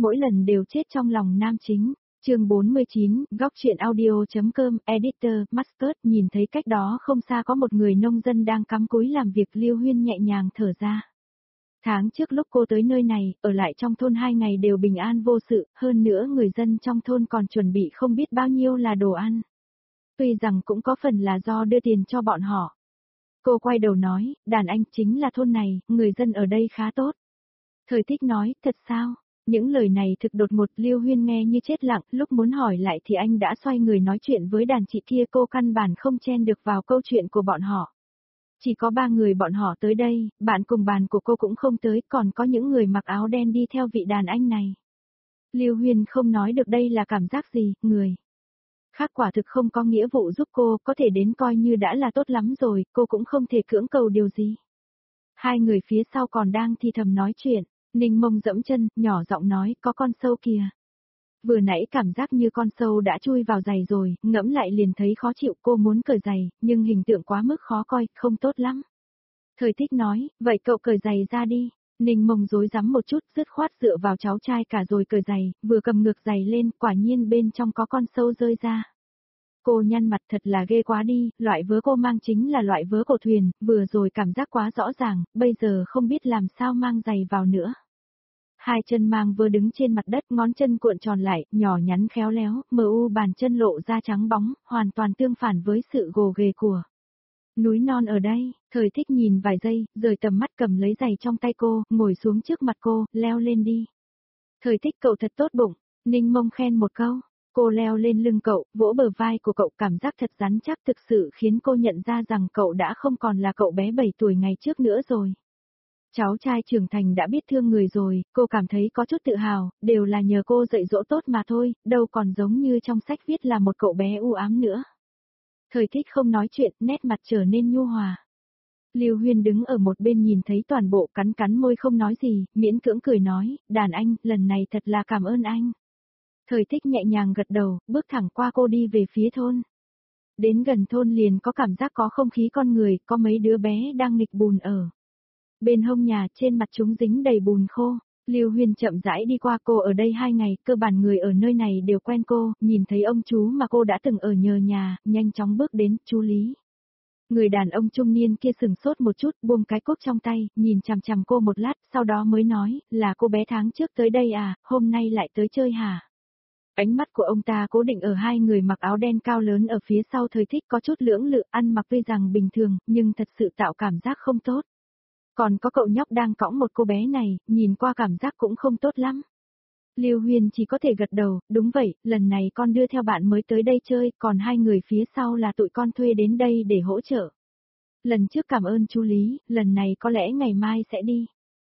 mỗi lần đều chết trong lòng nam chính. Chương 49, góc truyện audio.com, editor, Mascot, nhìn thấy cách đó không xa có một người nông dân đang cắm cúi làm việc, Lưu Huyên nhẹ nhàng thở ra. Tháng trước lúc cô tới nơi này, ở lại trong thôn 2 ngày đều bình an vô sự, hơn nữa người dân trong thôn còn chuẩn bị không biết bao nhiêu là đồ ăn. Tuy rằng cũng có phần là do đưa tiền cho bọn họ. Cô quay đầu nói, đàn anh chính là thôn này, người dân ở đây khá tốt. Thời Thích nói, thật sao? Những lời này thực đột ngột, Lưu Huyên nghe như chết lặng, lúc muốn hỏi lại thì anh đã xoay người nói chuyện với đàn chị kia, cô căn bản không chen được vào câu chuyện của bọn họ. Chỉ có 3 người bọn họ tới đây, bạn cùng bàn của cô cũng không tới, còn có những người mặc áo đen đi theo vị đàn anh này. Lưu Huyên không nói được đây là cảm giác gì, người khác quả thực không có nghĩa vụ giúp cô, có thể đến coi như đã là tốt lắm rồi, cô cũng không thể cưỡng cầu điều gì. 2 người phía sau còn đang thì thầm nói chuyện, Ninh Mông dẫm chân, nhỏ giọng nói, có con sâu kìa. Vừa nãy cảm giác như con sâu đã chui vào giày rồi, ngẫm lại liền thấy khó chịu, cô muốn cởi giày, nhưng hình tượng quá mức khó coi, không tốt lắm. Thời Thích nói, vậy cậu cởi giày ra đi. Ninh Mông rối rắm một chút, dứt khoát dựa vào cháu trai cả rồi cởi giày, vừa cầm ngược giày lên, quả nhiên bên trong có con sâu rơi ra. Cô nhăn mặt, thật là ghê quá đi, loại vớ cô mang chính là loại vớ cổ thuyền, vừa rồi cảm giác quá rõ ràng, bây giờ không biết làm sao mang giày vào nữa. 2 chân mang vớ đứng trên mặt đất, ngón chân cuộn tròn lại, nhỏ nhắn khéo léo, mờ u bàn chân lộ ra trắng bóng, hoàn toàn tương phản với sự gồ ghề của núi non ở đây. Thời Thích nhìn vài giây, rời tầm mắt cầm lấy giày trong tay cô, ngồi xuống trước mặt cô, leo lên đi. Thời Thích, cậu thật tốt bụng. Ninh Mông khen một câu. Cô leo lên lưng cậu, vỗ bờ vai của cậu, cảm giác thật rắn chắc, thực sự khiến cô nhận ra rằng cậu đã không còn là cậu bé 7 tuổi ngày trước nữa rồi. Cháu trai trưởng thành đã biết thương người rồi, cô cảm thấy có chút tự hào, đều là nhờ cô dạy dỗ tốt mà thôi, đâu còn giống như trong sách viết là một cậu bé u ám nữa. Thời Thích không nói chuyện, nét mặt trở nên nhu hòa. Lưu Huyên đứng ở một bên nhìn thấy toàn bộ, cắn cắn môi không nói gì, miễn cưỡng cười nói, đàn anh, lần này thật là cảm ơn anh. Thời Thích nhẹ nhàng gật đầu, bước thẳng qua cô đi về phía thôn. Đến gần thôn liền có cảm giác có không khí con người, có mấy đứa bé đang nghịch bùn ở bên hông nhà, trên mặt chúng dính đầy bùn khô. Lưu Huyên chậm rãi đi qua, cô ở đây 2 ngày, cơ bản người ở nơi này đều quen cô, nhìn thấy ông chú mà cô đã từng ở nhờ nhà, nhanh chóng bước đến, chú Lý. Người đàn ông trung niên kia sừng sốt một chút, buông cái cốc trong tay, nhìn chằm chằm cô một lát, sau đó mới nói, là cô bé tháng trước tới đây à, hôm nay lại tới chơi hả? Ánh mắt của ông ta cố định ở 2 người mặc áo đen cao lớn ở phía sau. Thời Thích có chút lưỡng lự, ăn mặc tuy rằng bình thường, nhưng thật sự tạo cảm giác không tốt. Còn có cậu nhóc đang cõng một cô bé này, nhìn qua cảm giác cũng không tốt lắm. Lưu Huyên chỉ có thể gật đầu, đúng vậy, lần này con đưa theo bạn mới tới đây chơi, còn 2 người phía sau là tụi con thuê đến đây để hỗ trợ. Lần trước cảm ơn chú Lý, lần này có lẽ ngày mai sẽ đi.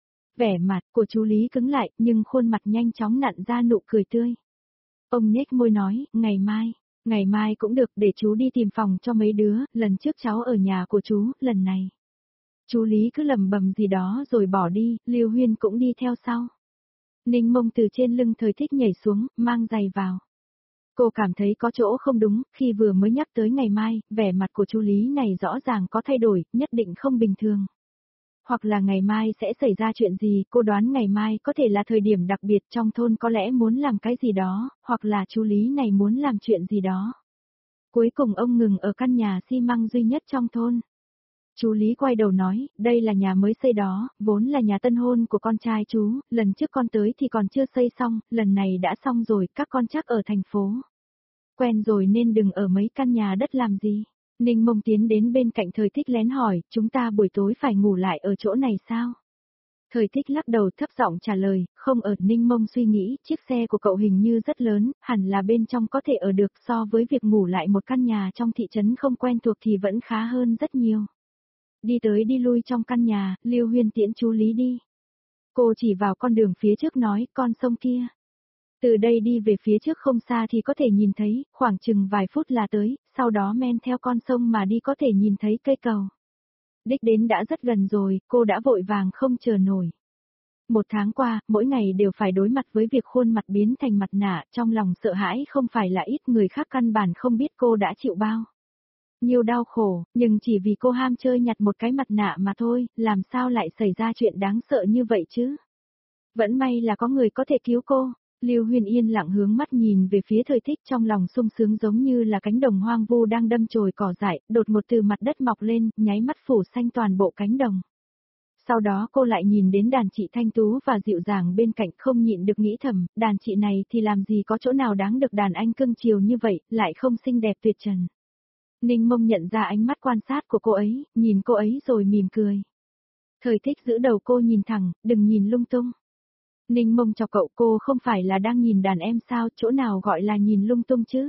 Vẻ mặt của chú Lý cứng lại, nhưng khuôn mặt nhanh chóng nặn ra nụ cười tươi. Ông nhếch môi nói, ngày mai cũng được, để chú đi tìm phòng cho mấy đứa, lần trước cháu ở nhà của chú, lần này. Chú Lý cứ lầm bầm gì đó rồi bỏ đi, Lưu Huyên cũng đi theo sau. Ninh Mông từ trên lưng Thời Thích nhảy xuống, mang giày vào. Cô cảm thấy có chỗ không đúng, khi vừa mới nhắc tới ngày mai, vẻ mặt của chú Lý này rõ ràng có thay đổi, nhất định không bình thường. Hoặc là ngày mai sẽ xảy ra chuyện gì, cô đoán ngày mai có thể là thời điểm đặc biệt trong thôn, có lẽ muốn làm cái gì đó, hoặc là chú Lý này muốn làm chuyện gì đó. Cuối cùng ông ngừng ở căn nhà xi măng duy nhất trong thôn. Chú Lý quay đầu nói, đây là nhà mới xây đó, vốn là nhà tân hôn của con trai chú, lần trước con tới thì còn chưa xây xong, lần này đã xong rồi, các con chắc ở thành phố. Quen rồi nên đừng ở mấy căn nhà đất làm gì. Ninh Mông tiến đến bên cạnh Thời Thích lén hỏi, chúng ta buổi tối phải ngủ lại ở chỗ này sao? Thời Thích lắc đầu thấp giọng trả lời, không ở. Ninh Mông suy nghĩ, chiếc xe của cậu hình như rất lớn, hẳn là bên trong có thể ở được, so với việc ngủ lại một căn nhà trong thị trấn không quen thuộc thì vẫn khá hơn rất nhiều. Đi tới đi lui trong căn nhà, Lưu Huyên tiễn chú Lý đi. Cô chỉ vào con đường phía trước nói, con sông kia. Từ đây đi về phía trước không xa thì có thể nhìn thấy, khoảng chừng vài phút là tới, sau đó men theo con sông mà đi có thể nhìn thấy cây cầu. Đích đến đã rất gần rồi, cô đã vội vàng không chờ nổi. 1 tháng qua, mỗi ngày đều phải đối mặt với việc khuôn mặt biến thành mặt nạ, trong lòng sợ hãi không phải là ít, người khác căn bản không biết cô đã chịu bao nhiều đau khổ, nhưng chỉ vì cô ham chơi nhặt một cái mặt nạ mà thôi, làm sao lại xảy ra chuyện đáng sợ như vậy chứ? Vẫn may là có người có thể cứu cô. Lưu Huyên yên lặng hướng mắt nhìn về phía Thời Thích, trong lòng sung sướng giống như là cánh đồng hoang vu đang đâm chồi cỏ dại, đột ngột từ mặt đất mọc lên, nháy mắt phủ xanh toàn bộ cánh đồng. Sau đó cô lại nhìn đến đàn chị thanh tú và dịu dàng bên cạnh, không nhịn được nghĩ thầm, đàn chị này thì làm gì có chỗ nào đáng được đàn anh cưng chiều như vậy, lại không xinh đẹp tuyệt trần. Ninh Mông nhận ra ánh mắt quan sát của cô ấy, nhìn cô ấy rồi mỉm cười. Thời Thích giữ đầu cô nhìn thẳng, đừng nhìn lung tung. Ninh Mông chọc cậu, cô không phải là đang nhìn đàn em sao, chỗ nào gọi là nhìn lung tung chứ.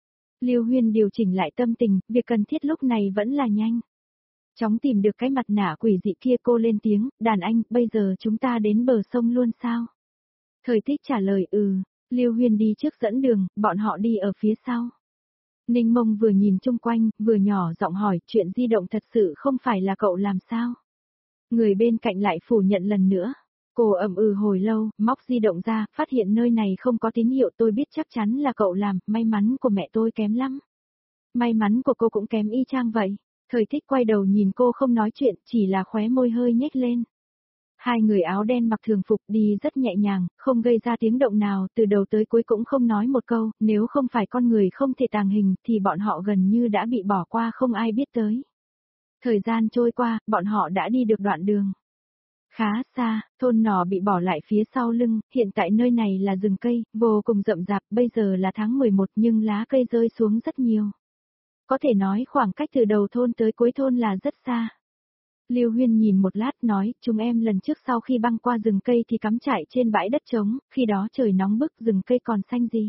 Lưu Huyên điều chỉnh lại tâm tình, việc cần thiết lúc này vẫn là nhanh. Chóng tìm được cái mặt nạ quỷ dị kia, cô lên tiếng, đàn anh, bây giờ chúng ta đến bờ sông luôn sao? Thời Thích trả lời Lưu Huyên đi trước dẫn đường, bọn họ đi ở phía sau. Ninh Mông vừa nhìn chung quanh, vừa nhỏ giọng hỏi, chuyện di động thật sự không phải là cậu làm sao? Người bên cạnh lại phủ nhận lần nữa. Cô hồi lâu, móc di động ra, phát hiện nơi này không có tín hiệu, tôi biết chắc chắn là cậu làm, may mắn của mẹ tôi kém lắm. May mắn của cô cũng kém y chang vậy. Thời Thích quay đầu nhìn cô không nói chuyện, chỉ là khóe môi hơi nhếch lên. Hai người áo đen mặc thường phục đi rất nhẹ nhàng, không gây ra tiếng động nào, từ đầu tới cuối cũng không nói một câu, nếu không phải con người không thể tàng hình thì bọn họ gần như đã bị bỏ qua không ai biết tới. Thời gian trôi qua, bọn họ đã đi được đoạn đường. Khá xa, thôn nỏ bị bỏ lại phía sau lưng, hiện tại nơi này là rừng cây, vô cùng rậm rạp, bây giờ là tháng 11 nhưng lá cây rơi xuống rất nhiều. Có thể nói khoảng cách từ đầu thôn tới cuối thôn là rất xa. Lưu Huyên nhìn một lát nói, chúng em lần trước sau khi băng qua rừng cây thì cắm trại trên bãi đất trống, khi đó trời nóng bức rừng cây còn xanh gì.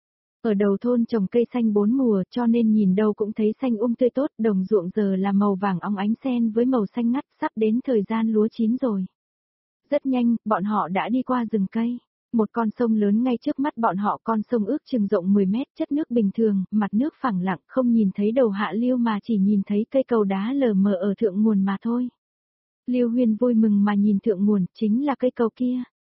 Ở đầu thôn trồng cây xanh 4 mùa cho nên nhìn đâu cũng thấy xanh tươi tốt, đồng ruộng giờ là màu vàng óng ánh xen với màu xanh ngắt, sắp đến thời gian lúa chín rồi. Rất nhanh, bọn họ đã đi qua rừng cây. Một con sông lớn ngay trước mắt bọn họ, con sông ước chừng rộng 10 mét, chất nước bình thường, mặt nước phẳng lặng, không nhìn thấy đầu hạ lưu mà chỉ nhìn thấy cây cầu đá lờ mờ ở thượng nguồn mà thôi. Lưu Huyên vui mừng mà nhìn thượng nguồn, chính là cây cầu kia.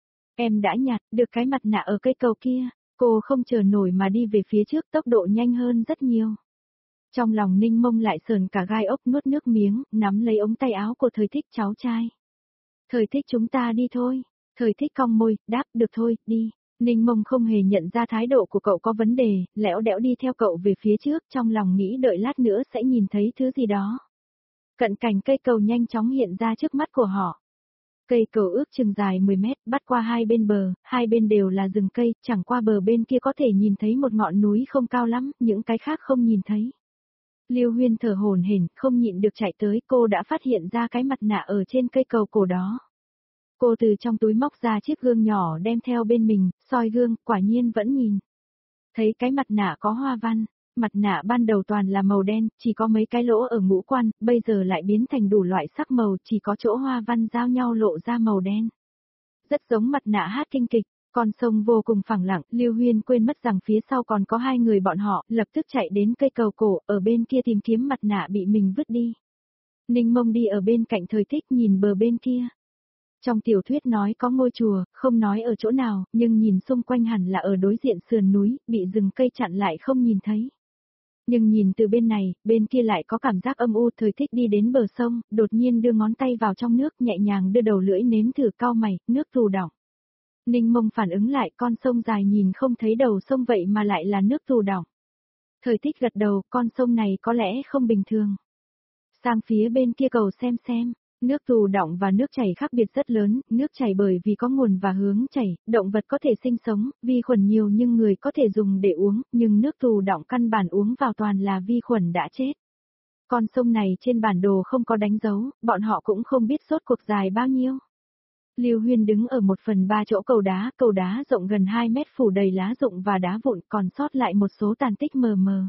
Em đã nhặt được cái mặt nạ ở cây cầu kia, cô không chờ nổi mà đi về phía trước, tốc độ nhanh hơn rất nhiều. Trong lòng Ninh Mông lại sờn cả gai ốc, nuốt nước miếng, nắm lấy ống tay áo của Thời Thích cháu trai. Thời Thích, chúng ta đi thôi. Thời Thích cong môi, đáp, được thôi, đi. Ninh Mông không hề nhận ra thái độ của cậu có vấn đề, lẽo đẽo đi theo cậu về phía trước, trong lòng nghĩ đợi lát nữa sẽ nhìn thấy thứ gì đó. Cận cảnh cây cầu nhanh chóng hiện ra trước mắt của họ. Cây cầu ước chừng dài 10 mét, bắt qua hai bên bờ, hai bên đều là rừng cây, chẳng qua bờ bên kia có thể nhìn thấy một ngọn núi không cao lắm, những cái khác không nhìn thấy. Lưu Huyên thở hổn hển, không nhịn được chạy tới, cô đã phát hiện ra cái mặt nạ ở trên cây cầu cổ đó. Cô từ trong túi móc ra chiếc gương nhỏ đem theo bên mình, soi gương, quả nhiên vẫn nhìn. Thấy cái mặt nạ có hoa văn, mặt nạ ban đầu toàn là màu đen, chỉ có mấy cái lỗ ở ngũ quan, bây giờ lại biến thành đủ loại sắc màu, chỉ có chỗ hoa văn giao nhau lộ ra màu đen. Rất giống mặt nạ hát kinh kịch. Con sông vô cùng phẳng lặng, Lưu Huyên quên mất rằng phía sau còn có hai người bọn họ, lập tức chạy đến cây cầu cổ, ở bên kia tìm kiếm mặt nạ bị mình vứt đi. Ninh Mông đi ở bên cạnh Thời Thích nhìn bờ bên kia. Trong tiểu thuyết nói có ngôi chùa, không nói ở chỗ nào, nhưng nhìn xung quanh hẳn là ở đối diện sườn núi, bị rừng cây chặn lại không nhìn thấy. Nhưng nhìn từ bên này, bên kia lại có cảm giác âm u. Thời Thích đi đến bờ sông, đột nhiên đưa ngón tay vào trong nước, nhẹ nhàng đưa đầu lưỡi nếm thử, cau mày, nước tù đọng. Ninh Mông phản ứng lại, con sông dài nhìn không thấy đầu sông vậy mà lại là nước tù đọng. Thời Thích gật đầu, con sông này có lẽ không bình thường. Sang phía bên kia cầu xem, nước tù đọng và nước chảy khác biệt rất lớn, nước chảy bởi vì có nguồn và hướng chảy, động vật có thể sinh sống, vi khuẩn nhiều nhưng người có thể dùng để uống, nhưng nước tù đọng căn bản uống vào toàn là vi khuẩn đã chết. Con sông này trên bản đồ không có đánh dấu, bọn họ cũng không biết rốt cuộc dài bao nhiêu. Lưu Huyên đứng ở 1/3 chỗ cầu đá rộng gần 2 mét phủ đầy lá rụng và đá vụn, còn sót lại một số tàn tích mờ mờ.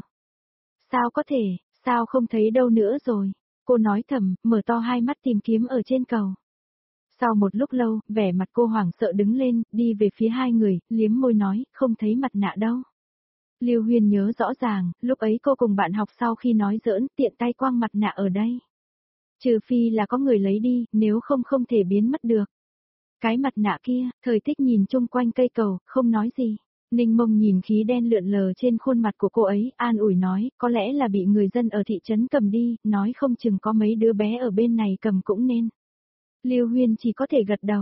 Sao có thể, sao không thấy đâu nữa rồi? Cô nói thầm, mở to hai mắt tìm kiếm ở trên cầu. Sau một lúc lâu, vẻ mặt cô hoảng sợ đứng lên, đi về phía hai người, liếm môi nói, không thấy mặt nạ đâu. Lưu Huyên nhớ rõ ràng, lúc ấy cô cùng bạn học sau khi nói giỡn, tiện tay quăng mặt nạ ở đây. Trừ phi là có người lấy đi, nếu không không thể biến mất được. Cái mặt nạ kia, Thời Thích nhìn chung quanh cây cầu, không nói gì. Ninh Mông nhìn khí đen lượn lờ trên khuôn mặt của cô ấy, an ủi nói, có lẽ là bị người dân ở thị trấn cầm đi, nói không chừng có mấy đứa bé ở bên này cầm cũng nên. Lưu Huyên chỉ có thể gật đầu.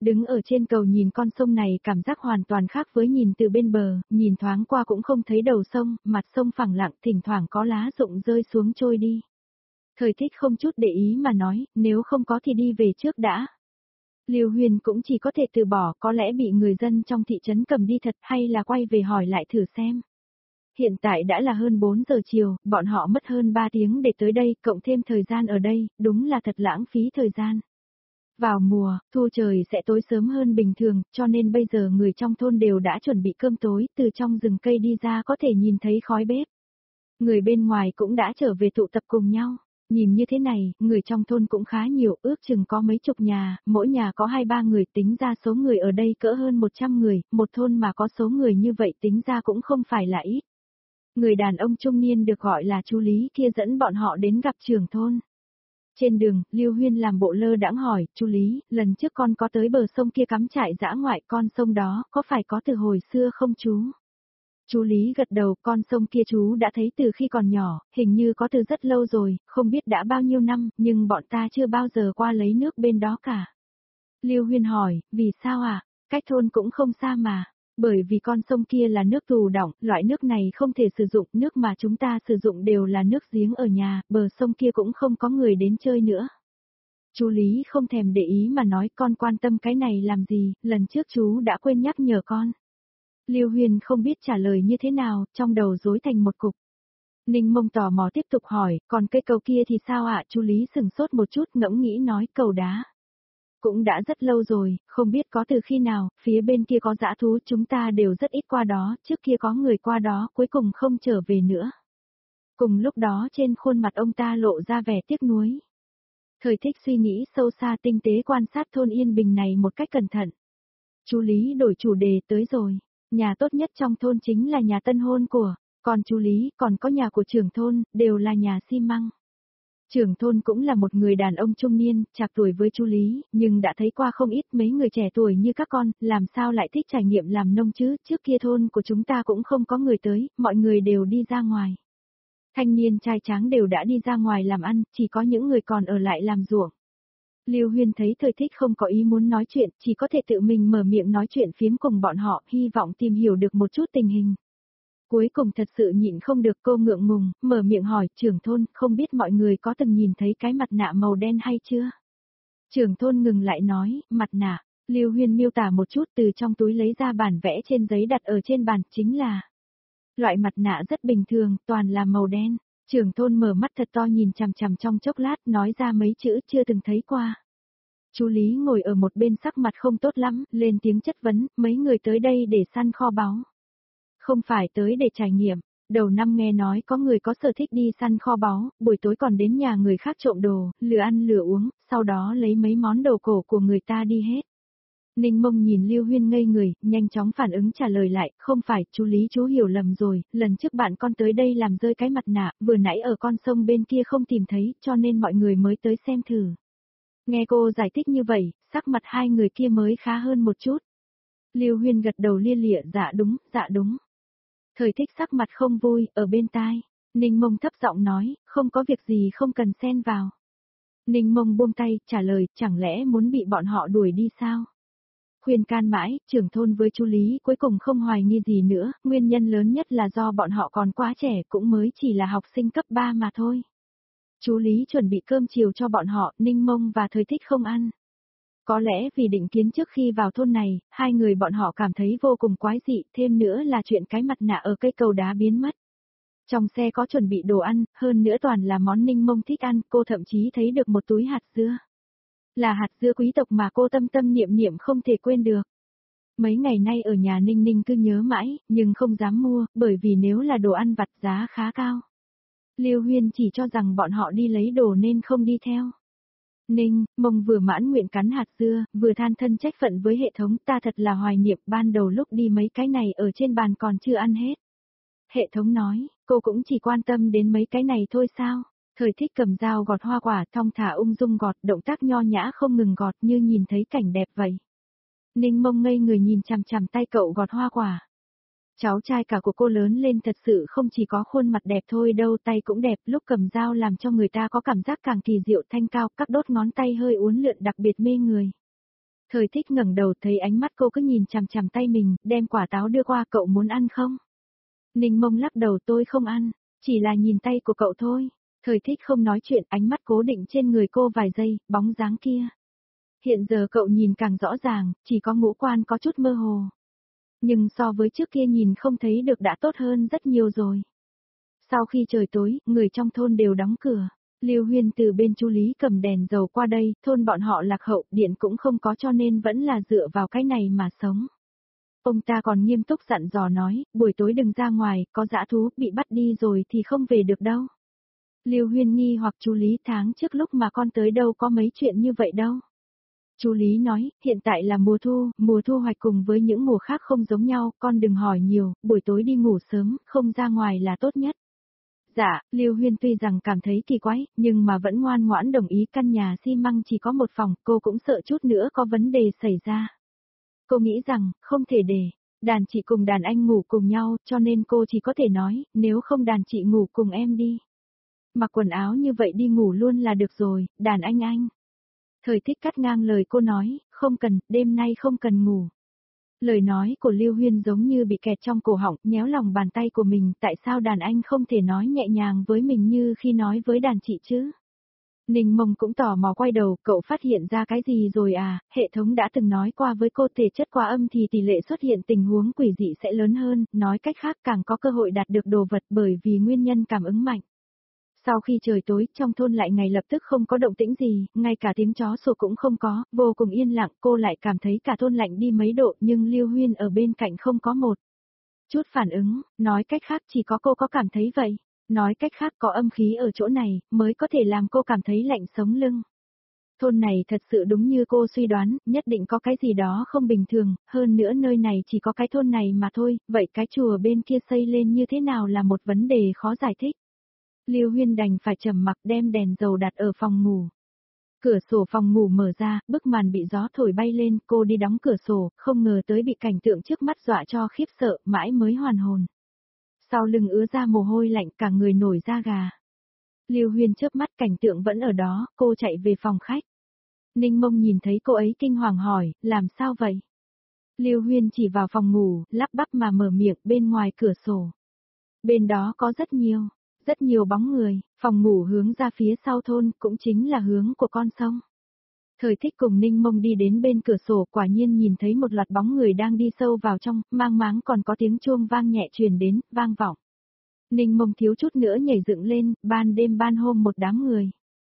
Đứng ở trên cầu nhìn con sông này cảm giác hoàn toàn khác với nhìn từ bên bờ, nhìn thoáng qua cũng không thấy đầu sông, mặt sông phẳng lặng, thỉnh thoảng có lá rụng rơi xuống trôi đi. Thời Thích không chút để ý mà nói, nếu không có thì đi về trước đã. Lưu Huyền cũng chỉ có thể từ bỏ, có lẽ bị người dân trong thị trấn cầm đi thật, hay là quay về hỏi lại thử xem. Hiện tại đã là hơn 4 giờ chiều, bọn họ mất hơn 3 tiếng để tới đây, cộng thêm thời gian ở đây, đúng là thật lãng phí thời gian. Vào mùa, thu trời sẽ tối sớm hơn bình thường, cho nên bây giờ người trong thôn đều đã chuẩn bị cơm tối, từ trong rừng cây đi ra có thể nhìn thấy khói bếp. Người bên ngoài cũng đã trở về tụ tập cùng nhau. Nhìn như thế này, người trong thôn cũng khá nhiều, ước chừng có mấy chục nhà, mỗi nhà có 2-3 người, tính ra số người ở đây cỡ hơn 100 người, một thôn mà có số người như vậy tính ra cũng không phải là ít. Người đàn ông trung niên được gọi là chú Lý kia dẫn bọn họ đến gặp trưởng thôn. Trên đường, Lưu Huyên làm bộ lơ đãng hỏi, chú Lý, lần trước con có tới bờ sông kia cắm trại dã ngoại, con sông đó, có phải có từ hồi xưa không chú? Chú Lý gật đầu, con sông kia chú đã thấy từ khi còn nhỏ, hình như có từ rất lâu rồi, không biết đã bao nhiêu năm, nhưng bọn ta chưa bao giờ qua lấy nước bên đó cả. Lưu Huyên hỏi, vì sao à? Cách thôn cũng không xa mà. Bởi vì con sông kia là nước tù đọng, loại nước này không thể sử dụng, nước mà chúng ta sử dụng đều là nước giếng ở nhà, bờ sông kia cũng không có người đến chơi nữa. Chú Lý không thèm để ý mà nói con quan tâm cái này làm gì, lần trước chú đã quên nhắc nhở con. Lưu Huyền không biết trả lời như thế nào, trong đầu rối thành một cục. Ninh Mông tò mò tiếp tục hỏi, còn cây cầu kia thì sao ạ? Chú Lý sừng sốt một chút ngẫm nghĩ nói cầu đá. Cũng đã rất lâu rồi, không biết có từ khi nào, phía bên kia có dã thú chúng ta đều rất ít qua đó, trước kia có người qua đó, cuối cùng không trở về nữa. Cùng lúc đó trên khuôn mặt ông ta lộ ra vẻ tiếc nuối. Thời Thích suy nghĩ sâu xa tinh tế quan sát thôn Yên Bình này một cách cẩn thận. Chú Lý đổi chủ đề tới rồi, nhà tốt nhất trong thôn chính là nhà tân hôn của, còn chú Lý còn có nhà của trưởng thôn, đều là nhà xi măng. Trưởng thôn cũng là một người đàn ông trung niên, trạc tuổi với chú Lý, nhưng đã thấy qua không ít mấy người trẻ tuổi như các con, làm sao lại thích trải nghiệm làm nông chứ, trước kia thôn của chúng ta cũng không có người tới, mọi người đều đi ra ngoài. Thanh niên trai tráng đều đã đi ra ngoài làm ăn, chỉ có những người còn ở lại làm ruộng. Lưu Huyên thấy Thời Thích không có ý muốn nói chuyện, chỉ có thể tự mình mở miệng nói chuyện phiếm cùng bọn họ, hy vọng tìm hiểu được một chút tình hình. Cuối cùng thật sự nhịn không được cô ngượng ngùng, mở miệng hỏi, trưởng thôn, không biết mọi người có từng nhìn thấy cái mặt nạ màu đen hay chưa? Trưởng thôn ngừng lại nói, mặt nạ, Lưu Huyên miêu tả một chút từ trong túi lấy ra bản vẽ trên giấy đặt ở trên bàn, chính là loại mặt nạ rất bình thường, toàn là màu đen. Trưởng thôn mở mắt thật to nhìn chằm chằm trong chốc lát nói ra mấy chữ chưa từng thấy qua. Chú Lý ngồi ở một bên sắc mặt không tốt lắm, lên tiếng chất vấn, mấy người tới đây để săn kho báu. Không phải tới để trải nghiệm, đầu năm nghe nói có người có sở thích đi săn kho báu, buổi tối còn đến nhà người khác trộm đồ, lừa ăn lừa uống, sau đó lấy mấy món đồ cổ của người ta đi hết. Ninh Mông nhìn Lưu Huyên ngây người, nhanh chóng phản ứng trả lời lại, không phải, chú Lý chú hiểu lầm rồi, lần trước bạn con tới đây làm rơi cái mặt nạ, vừa nãy ở con sông bên kia không tìm thấy, cho nên mọi người mới tới xem thử. Nghe cô giải thích như vậy, sắc mặt hai người kia mới khá hơn một chút. Lưu Huyên gật đầu lia lịa, dạ đúng, dạ đúng. Thời Thích sắc mặt không vui, ở bên tai. Ninh Mông thấp giọng nói, không có việc gì không cần xen vào. Ninh Mông buông tay, trả lời, chẳng lẽ muốn bị bọn họ đuổi đi sao? Khuyên can mãi, trưởng thôn với chú Lý cuối cùng không hoài nghi gì nữa, nguyên nhân lớn nhất là do bọn họ còn quá trẻ, cũng mới chỉ là học sinh cấp 3 mà thôi. Chú Lý chuẩn bị cơm chiều cho bọn họ, Ninh Mông và Thời Thích không ăn. Có lẽ vì định kiến trước khi vào thôn này, hai người bọn họ cảm thấy vô cùng quái dị, thêm nữa là chuyện cái mặt nạ ở cây cầu đá biến mất. Trong xe có chuẩn bị đồ ăn, hơn nữa toàn là món Ninh Mông thích ăn, cô thậm chí thấy được một túi hạt dưa. Là hạt dưa quý tộc mà cô tâm tâm niệm niệm không thể quên được. Mấy ngày nay ở nhà Ninh Ninh cứ nhớ mãi, nhưng không dám mua, bởi vì nếu là đồ ăn vặt giá khá cao. Lưu Huyên chỉ cho rằng bọn họ đi lấy đồ nên không đi theo. Ninh Mông vừa mãn nguyện cắn hạt dưa, vừa than thân trách phận với hệ thống, ta thật là hoài niệm, ban đầu lúc đi mấy cái này ở trên bàn còn chưa ăn hết. Hệ thống nói, cô cũng chỉ quan tâm đến mấy cái này thôi sao? Thời Thích cầm dao gọt hoa quả thong thả ung dung gọt, động tác nho nhã không ngừng gọt như nhìn thấy cảnh đẹp vậy. Ninh Mông ngây người nhìn chằm chằm tay cậu gọt hoa quả. Cháu trai cả của cô lớn lên thật sự không chỉ có khuôn mặt đẹp thôi đâu, tay cũng đẹp, lúc cầm dao làm cho người ta có cảm giác càng kỳ diệu thanh cao, các đốt ngón tay hơi uốn lượn đặc biệt mê người. Thời Thích ngẩng đầu thấy ánh mắt cô cứ nhìn chằm chằm tay mình, đem quả táo đưa qua, cậu muốn ăn không? Ninh Mông lắc đầu, tôi không ăn, chỉ là nhìn tay của cậu thôi. Thời Thích không nói chuyện, ánh mắt cố định trên người cô vài giây, bóng dáng kia. Hiện giờ cậu nhìn càng rõ ràng, chỉ có ngũ quan có chút mơ hồ. Nhưng so với trước kia nhìn không thấy được đã tốt hơn rất nhiều rồi. Sau khi trời tối, người trong thôn đều đóng cửa. Lưu Huyên từ bên Chu Lý cầm đèn dầu qua đây, thôn bọn họ lạc hậu, điện cũng không có cho nên vẫn là dựa vào cái này mà sống. Ông ta còn nghiêm túc dặn dò nói, buổi tối đừng ra ngoài, có dã thú bị bắt đi rồi thì không về được đâu. Lưu Huyên nghi hoặc Chu Lý, tháng trước lúc mà con tới đâu có mấy chuyện như vậy đâu. Chu Lý nói, hiện tại là mùa thu hoạch cùng với những mùa khác không giống nhau, con đừng hỏi nhiều, buổi tối đi ngủ sớm, không ra ngoài là tốt nhất. Dạ, Lưu Huyên tuy rằng cảm thấy kỳ quái, nhưng mà vẫn ngoan ngoãn đồng ý. Căn nhà xi măng chỉ có một phòng, cô cũng sợ chút nữa có vấn đề xảy ra. Cô nghĩ rằng, không thể để đàn chị cùng đàn anh ngủ cùng nhau, cho nên cô chỉ có thể nói, nếu không đàn chị ngủ cùng em đi. Mặc quần áo như vậy đi ngủ luôn là được rồi, đàn anh. Thời Thích cắt ngang lời cô nói, không cần, đêm nay không cần ngủ. Lời nói của Lưu Huyên giống như bị kẹt trong cổ họng, nhéo lòng bàn tay của mình, tại sao đàn anh không thể nói nhẹ nhàng với mình như khi nói với đàn chị chứ? Ninh Mông cũng tò mò quay đầu, cậu phát hiện ra cái gì rồi à, hệ thống đã từng nói qua với cô thể chất quá âm thì tỷ lệ xuất hiện tình huống quỷ dị sẽ lớn hơn, nói cách khác càng có cơ hội đạt được đồ vật bởi vì nguyên nhân cảm ứng mạnh. Sau khi trời tối, trong thôn lại ngay lập tức không có động tĩnh gì, ngay cả tiếng chó sủa cũng không có, vô cùng yên lặng, cô lại cảm thấy cả thôn lạnh đi mấy độ, nhưng Lưu Huyên ở bên cạnh không có một chút phản ứng, nói cách khác chỉ có cô có cảm thấy vậy. Nói cách khác có âm khí ở chỗ này, mới có thể làm cô cảm thấy lạnh sống lưng. Thôn này thật sự đúng như cô suy đoán, nhất định có cái gì đó không bình thường, hơn nữa nơi này chỉ có cái thôn này mà thôi, vậy cái chùa bên kia xây lên như thế nào là một vấn đề khó giải thích. Lưu Huyên đành phải trầm mặc đem đèn dầu đặt ở phòng ngủ. Cửa sổ phòng ngủ mở ra, bức màn bị gió thổi bay lên, cô đi đóng cửa sổ, không ngờ tới bị cảnh tượng trước mắt dọa cho khiếp sợ, mãi mới hoàn hồn. Sau lưng ứa ra mồ hôi lạnh, cả người nổi da gà. Lưu Huyên chớp mắt, cảnh tượng vẫn ở đó, cô chạy về phòng khách. Ninh Mông nhìn thấy cô ấy kinh hoàng hỏi, làm sao vậy? Lưu Huyên chỉ vào phòng ngủ, lắp bắp mà mở miệng, bên ngoài cửa sổ. Bên đó có rất nhiều bóng người, phòng ngủ hướng ra phía sau thôn, cũng chính là hướng của con sông. Thời Thích cùng Ninh Mông đi đến bên cửa sổ, quả nhiên nhìn thấy một loạt bóng người đang đi sâu vào trong, mang máng còn có tiếng chuông vang nhẹ truyền đến, vang vọng. Ninh Mông thiếu chút nữa nhảy dựng lên, ban đêm ban hôm một đám người.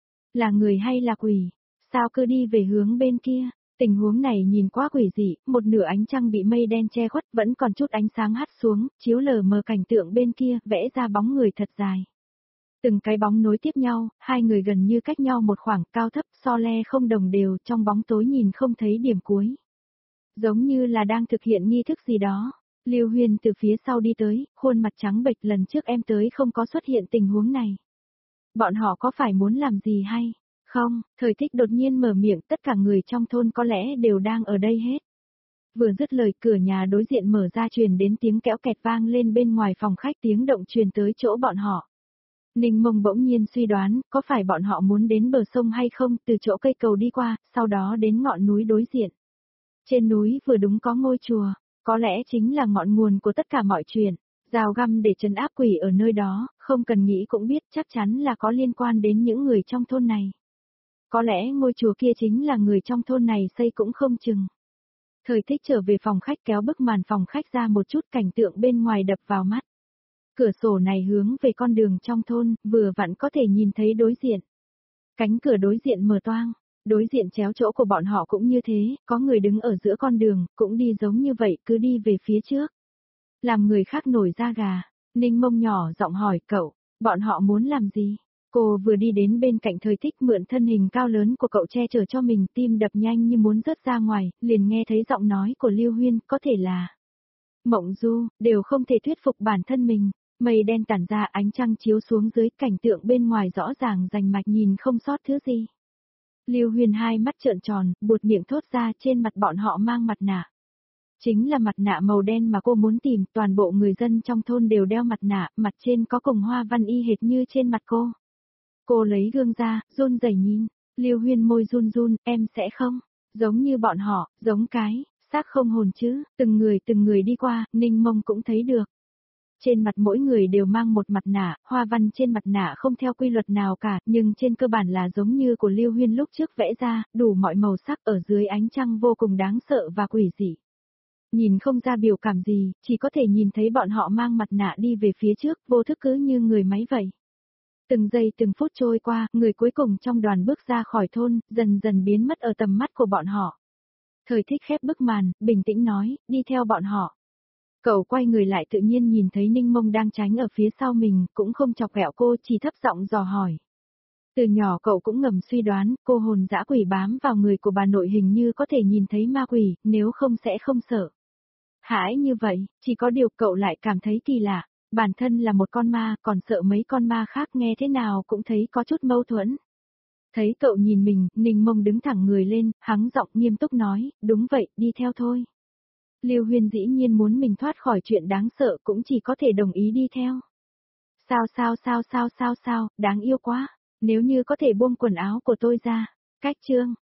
Là người hay là quỷ? Sao cứ đi về hướng bên kia? Tình huống này nhìn quá quỷ dị, một nửa ánh trăng bị mây đen che khuất, vẫn còn chút ánh sáng hắt xuống, chiếu lờ mờ cảnh tượng bên kia, vẽ ra bóng người thật dài. Từng cái bóng nối tiếp nhau, hai người gần như cách nhau một khoảng, cao thấp so le không đồng đều, trong bóng tối nhìn không thấy điểm cuối. Giống như là đang thực hiện nghi thức gì đó. Lưu Huyên từ phía sau đi tới, khuôn mặt trắng bệch, lần trước em tới không có xuất hiện tình huống này. Bọn họ có phải muốn làm gì hay? Không, Thời Thích đột nhiên mở miệng, tất cả người trong thôn có lẽ đều đang ở đây hết. Vừa dứt lời, cửa nhà đối diện mở ra, truyền đến tiếng kéo kẹt vang lên bên ngoài phòng khách, tiếng động truyền tới chỗ bọn họ. Ninh Mông bỗng nhiên suy đoán, có phải bọn họ muốn đến bờ sông hay không, từ chỗ cây cầu đi qua, sau đó đến ngọn núi đối diện. Trên núi vừa đúng có ngôi chùa, có lẽ chính là ngọn nguồn của tất cả mọi chuyện. Rào găm để trấn áp quỷ ở nơi đó, không cần nghĩ cũng biết chắc chắn là có liên quan đến những người trong thôn này. Có lẽ ngôi chùa kia chính là người trong thôn này xây cũng không chừng. Thời Thích trở về phòng khách, kéo bức màn phòng khách ra một chút, cảnh tượng bên ngoài đập vào mắt. Cửa sổ này hướng về con đường trong thôn, vừa vặn có thể nhìn thấy đối diện. Cánh cửa đối diện mở toang, đối diện chéo chỗ của bọn họ cũng như thế, có người đứng ở giữa con đường, cũng đi giống như vậy, cứ đi về phía trước. Làm người khác nổi da gà, Ninh Mông nhỏ giọng hỏi cậu, bọn họ muốn làm gì? Cô vừa đi đến bên cạnh Thời Thích, mượn thân hình cao lớn của cậu che chở cho mình, tim đập nhanh như muốn rớt ra ngoài, liền nghe thấy giọng nói của Lưu Huyên, có thể là mộng du, đều không thể thuyết phục bản thân mình. Mây đen tản ra, ánh trăng chiếu xuống dưới, cảnh tượng bên ngoài rõ ràng rành mạch, nhìn không sót thứ gì. Lưu Huyên hai mắt trợn tròn, buột miệng thốt ra, trên mặt bọn họ mang mặt nạ. Chính là mặt nạ màu đen mà cô muốn tìm, toàn bộ người dân trong thôn đều đeo mặt nạ, mặt trên có cùng hoa văn y hệt như trên mặt cô. Cô lấy gương ra, run rẩy nhìn, Lưu Huyên môi run run, em sẽ không. giống như bọn họ, giống cái, xác không hồn chứ, từng người đi qua, Ninh Mông cũng thấy được. Trên mặt mỗi người đều mang một mặt nạ, hoa văn trên mặt nạ không theo quy luật nào cả, nhưng trên cơ bản là giống như của Lưu Huyên lúc trước vẽ ra, đủ mọi màu sắc ở dưới ánh trăng vô cùng đáng sợ và quỷ dị. Nhìn không ra biểu cảm gì, chỉ có thể nhìn thấy bọn họ mang mặt nạ đi về phía trước, vô thức cứ như người máy vậy. Từng giây từng phút trôi qua, người cuối cùng trong đoàn bước ra khỏi thôn, dần dần biến mất ở tầm mắt của bọn họ. Thời Thích khép bức màn, bình tĩnh nói, đi theo bọn họ. Cậu quay người lại tự nhiên nhìn thấy Ninh Mông đang tránh ở phía sau mình, cũng không chọc ghẹo cô, chỉ thấp giọng dò hỏi. Từ nhỏ cậu cũng ngầm suy đoán, cô hồn dã quỷ bám vào người của bà nội hình như có thể nhìn thấy ma quỷ, nếu không sẽ không sợ. Hãi như vậy, chỉ có điều cậu lại cảm thấy kỳ lạ, bản thân là một con ma, còn sợ mấy con ma khác nghe thế nào cũng thấy có chút mâu thuẫn. Thấy cậu nhìn mình, Ninh Mông đứng thẳng người lên, hắng giọng nghiêm túc nói, đúng vậy, đi theo thôi. Lưu Huyên dĩ nhiên muốn mình thoát khỏi chuyện đáng sợ cũng chỉ có thể đồng ý đi theo. Sao, đáng yêu quá, nếu như có thể buông quần áo của tôi ra. Cách chương